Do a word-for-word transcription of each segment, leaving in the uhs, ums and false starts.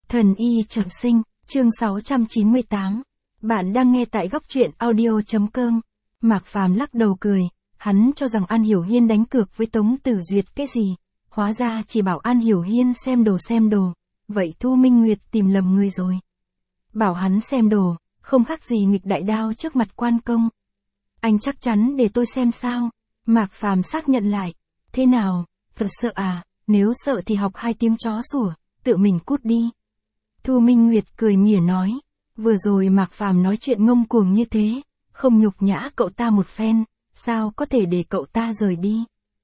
Thần y trọng sinh, chương sáu trăm chín mươi tám. Bạn đang nghe tại góc truyện audio chấm com. Mạc Phàm lắc đầu cười, hắn cho rằng An Hiểu Hiên đánh cược với Tống Tử Duyệt cái gì, hóa ra chỉ bảo An Hiểu Hiên xem đồ xem đồ, vậy Thu Minh Nguyệt tìm lầm người rồi. Bảo hắn xem đồ, không khác gì nghịch đại đao trước mặt quan công. Anh chắc chắn để tôi xem sao? Mạc Phàm xác nhận lại. Thế nào, thật sợ à, nếu sợ thì học hai tiếng chó sủa, tự mình cút đi. Thu Minh Nguyệt cười mỉa nói, vừa rồi Mạc Phàm nói chuyện ngông cuồng như thế, không nhục nhã cậu ta một phen, sao có thể để cậu ta rời đi.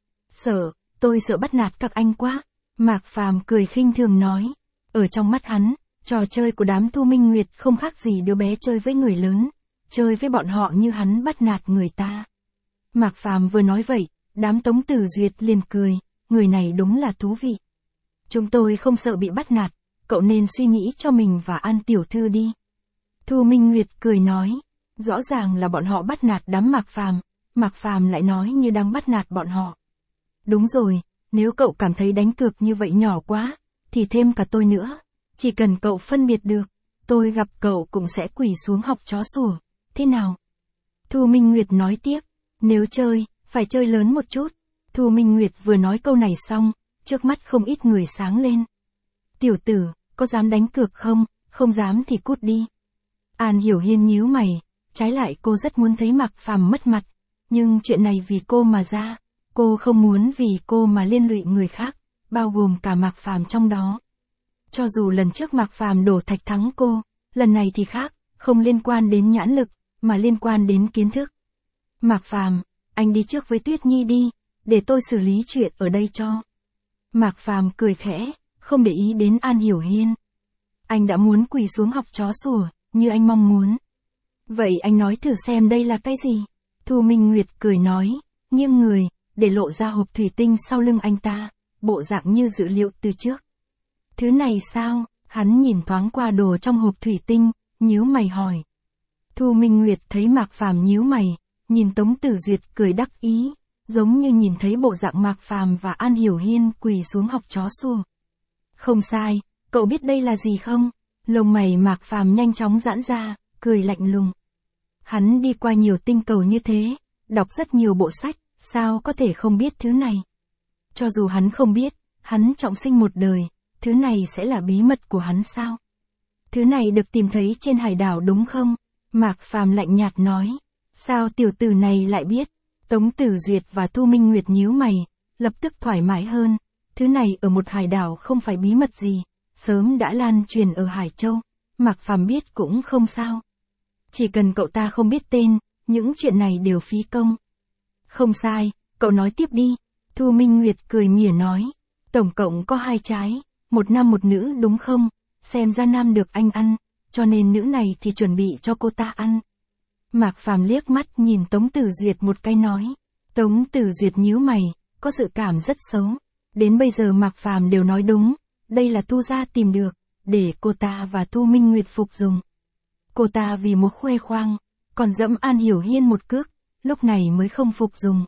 Sợ, tôi sợ bắt nạt các anh quá. Mạc Phàm cười khinh thường nói, ở trong mắt hắn, trò chơi của đám Thu Minh Nguyệt không khác gì đứa bé chơi với người lớn, chơi với bọn họ như hắn bắt nạt người ta. Mạc Phàm vừa nói vậy, đám Tống Tử Duyệt liền cười, người này đúng là thú vị. Chúng tôi không sợ bị bắt nạt, cậu nên suy nghĩ cho mình và An tiểu thư đi. Thu Minh Nguyệt cười nói, rõ ràng là bọn họ bắt nạt đám Mạc Phàm, Mạc Phàm lại nói như đang bắt nạt bọn họ. Đúng rồi, nếu cậu cảm thấy đánh cược như vậy nhỏ quá, thì thêm cả tôi nữa, chỉ cần cậu phân biệt được, tôi gặp cậu cũng sẽ quỳ xuống học chó sủa, thế nào? Thu Minh Nguyệt nói tiếp, nếu chơi, phải chơi lớn một chút. Thu Minh Nguyệt vừa nói câu này xong, trước mắt không ít người sáng lên. Tiểu tử, có dám đánh cược không? Không dám thì cút đi. An Hiểu Hiên nhíu mày, trái lại cô rất muốn thấy Mạc Phàm mất mặt, nhưng chuyện này vì cô mà ra, cô không muốn vì cô mà liên lụy người khác, bao gồm cả Mạc Phàm trong đó. Cho dù lần trước Mạc Phàm đổ thạch thắng cô, lần này thì khác, không liên quan đến nhãn lực, mà liên quan đến kiến thức. Mạc Phàm, anh đi trước với Tuyết Nhi đi, để tôi xử lý chuyện ở đây cho. Mạc Phàm cười khẽ, không để ý đến An Hiểu Hiên. Anh đã muốn quỳ xuống học chó sủa, như anh mong muốn. Vậy anh nói thử xem đây là cái gì? Thu Minh Nguyệt cười nói, nghiêng người, để lộ ra hộp thủy tinh sau lưng anh ta, bộ dạng như dự liệu từ trước. Thứ này sao? Hắn nhìn thoáng qua đồ trong hộp thủy tinh, nhíu mày hỏi. Thu Minh Nguyệt thấy Mạc Phàm nhíu mày, nhìn Tống Tử Duyệt cười đắc ý, giống như nhìn thấy bộ dạng Mạc Phàm và An Hiểu Hiên quỳ xuống học chó sủa. Không sai, cậu biết đây là gì không? Lông mày Mạc Phàm nhanh chóng giãn ra, cười lạnh lùng. Hắn đi qua nhiều tinh cầu như thế, đọc rất nhiều bộ sách, sao có thể không biết thứ này? Cho dù hắn không biết, hắn trọng sinh một đời, thứ này sẽ là bí mật của hắn sao? Thứ này được tìm thấy trên hải đảo đúng không? Mạc Phàm lạnh nhạt nói. Sao tiểu tử này lại biết? Tống Tử Duyệt và Thu Minh Nguyệt nhíu mày, lập tức thoải mái hơn. Thứ này ở một hải đảo không phải bí mật gì, sớm đã lan truyền ở Hải Châu. Mạc Phàm biết cũng không sao. Chỉ cần cậu ta không biết tên, những chuyện này đều phí công. Không sai, cậu nói tiếp đi. Thu Minh Nguyệt cười mỉa nói. Tổng cộng có hai trái, một nam một nữ đúng không? Xem ra nam được anh ăn, cho nên nữ này thì chuẩn bị cho cô ta ăn. Mạc Phàm liếc mắt nhìn Tống Tử Duyệt một cái nói. Tống Tử Duyệt nhíu mày, có dự cảm rất xấu. Đến bây giờ Mạc Phàm đều nói đúng, đây là Thu gia tìm được, để cô ta và Thu Minh Nguyệt phục dùng. Cô ta vì muốn khoe khoang, còn dẫm An Hiểu Hiên một cước, lúc này mới không phục dùng.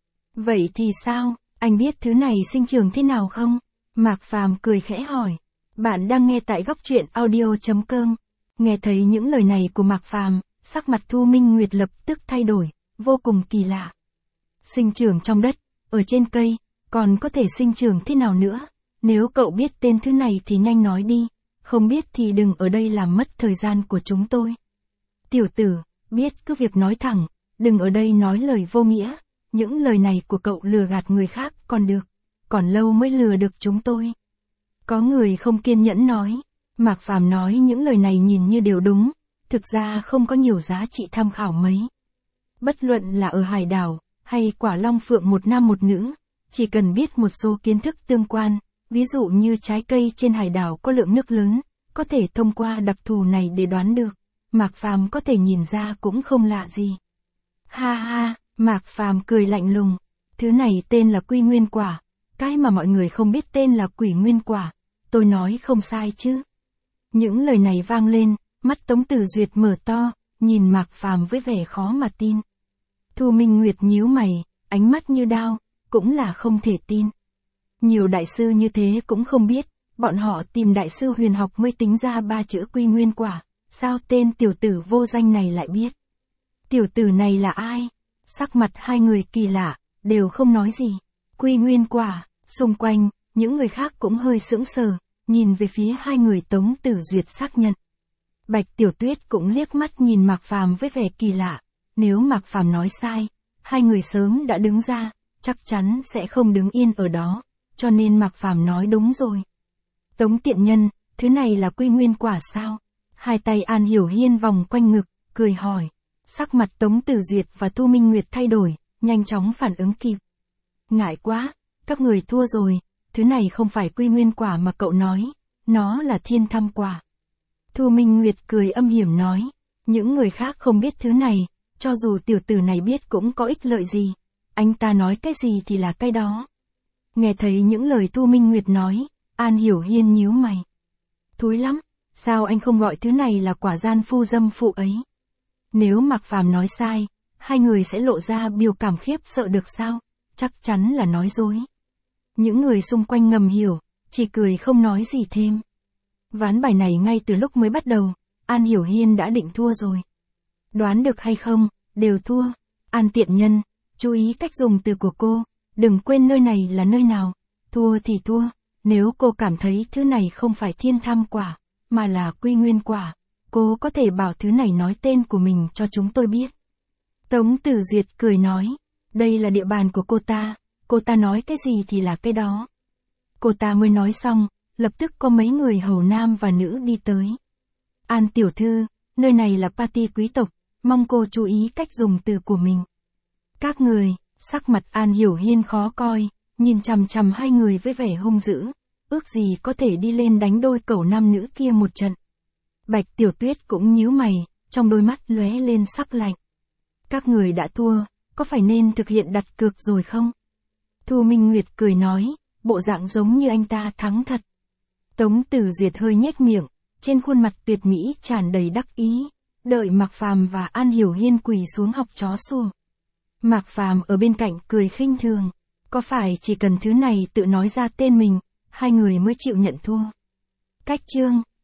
Vậy thì sao, anh biết thứ này sinh trưởng thế nào không? Mạc Phàm cười khẽ hỏi. Bạn đang nghe tại góc truyện audio chấm com. Nghe thấy những lời này của Mạc Phàm, sắc mặt Thu Minh Nguyệt lập tức thay đổi, vô cùng kỳ lạ. Sinh trưởng trong đất, ở trên cây, còn có thể sinh trưởng thế nào nữa? Nếu cậu biết tên thứ này thì nhanh nói đi, không biết thì đừng ở đây làm mất thời gian của chúng tôi. Tiểu tử, biết cứ việc nói thẳng, đừng ở đây nói lời vô nghĩa, những lời này của cậu lừa gạt người khác còn được, còn lâu mới lừa được chúng tôi. Có người không kiên nhẫn nói, Mạc Phàm nói những lời này nhìn như đều đúng, thực ra không có nhiều giá trị tham khảo mấy. Bất luận là ở hải đảo, hay Quả Long Phượng một nam một nữ, chỉ cần biết một số kiến thức tương quan, ví dụ như trái cây trên hải đảo có lượng nước lớn, có thể thông qua đặc thù này để đoán được, Mạc Phàm có thể nhìn ra cũng không lạ gì. Ha ha, Mạc Phàm cười lạnh lùng, thứ này tên là Quy Nguyên Quả, cái mà mọi người không biết tên là Quỷ Nguyên Quả, tôi nói không sai chứ. Những lời này vang lên, mắt Tống Tử Duyệt mở to, nhìn Mạc Phàm với vẻ khó mà tin. Thu Minh Nguyệt nhíu mày, ánh mắt như đao, cũng là không thể tin. Nhiều đại sư như thế cũng không biết, bọn họ tìm đại sư huyền học mới tính ra ba chữ quy nguyên quả, sao tên tiểu tử vô danh này lại biết? Tiểu tử này là ai? Sắc mặt hai người kỳ lạ, đều không nói gì. Quy nguyên quả, xung quanh, những người khác cũng hơi sững sờ, nhìn về phía hai người Tống Tử Duyệt xác nhận. Bạch Tiểu Tuyết cũng liếc mắt nhìn Mạc Phàm với vẻ kỳ lạ, nếu Mạc Phàm nói sai, hai người sớm đã đứng ra, chắc chắn sẽ không đứng yên ở đó, cho nên Mạc Phàm nói đúng rồi. Tống tiện nhân, thứ này là quy nguyên quả sao? Hai tay An Hiểu Hiên vòng quanh ngực, cười hỏi. Sắc mặt Tống Tử Duyệt và Thu Minh Nguyệt thay đổi, nhanh chóng phản ứng kịp. Ngại quá, các người thua rồi, thứ này không phải quy nguyên quả mà cậu nói, nó là thiên thăm quả. Thu Minh Nguyệt cười âm hiểm nói, những người khác không biết thứ này, cho dù tiểu tử này biết cũng có ích lợi gì, anh ta nói cái gì thì là cái đó. Nghe thấy những lời Thu Minh Nguyệt nói, An Hiểu Hiên nhíu mày. Thúi lắm, sao anh không gọi thứ này là quả gian phu dâm phụ ấy? Nếu Mạc Phàm nói sai, hai người sẽ lộ ra biểu cảm khiếp sợ được sao? Chắc chắn là nói dối. Những người xung quanh ngầm hiểu, chỉ cười không nói gì thêm. Ván bài này ngay từ lúc mới bắt đầu, An Hiểu Hiên đã định thua rồi. Đoán được hay không, đều thua. An tiện nhân, chú ý cách dùng từ của cô, đừng quên nơi này là nơi nào. Thua thì thua, nếu cô cảm thấy thứ này không phải thiên tham quả, mà là quy nguyên quả, cô có thể bảo thứ này nói tên của mình cho chúng tôi biết. Tống Tử Duyệt cười nói, đây là địa bàn của cô ta, cô ta nói cái gì thì là cái đó. Cô ta mới nói xong, lập tức có mấy người hầu nam và nữ đi tới. An tiểu thư, nơi này là party quý tộc, mong cô chú ý cách dùng từ của mình. Các người, sắc mặt An Hiểu Hiên khó coi, nhìn chằm chằm hai người với vẻ hung dữ, ước gì có thể đi lên đánh đôi cẩu nam nữ kia một trận. Bạch Tiểu Tuyết cũng nhíu mày, trong đôi mắt lóe lên sắc lạnh. Các người đã thua, có phải nên thực hiện đặt cược rồi không? Thu Minh Nguyệt cười nói, bộ dạng giống như anh ta thắng thật. Tống Tử Duyệt hơi nhếch miệng, trên khuôn mặt tuyệt mỹ tràn đầy đắc ý, đợi Mạc Phàm và An Hiểu Hiên quỳ xuống học chó sủa. Mạc Phàm ở bên cạnh cười khinh thường, có phải chỉ cần thứ này tự nói ra tên mình, hai người mới chịu nhận thua. Cách chương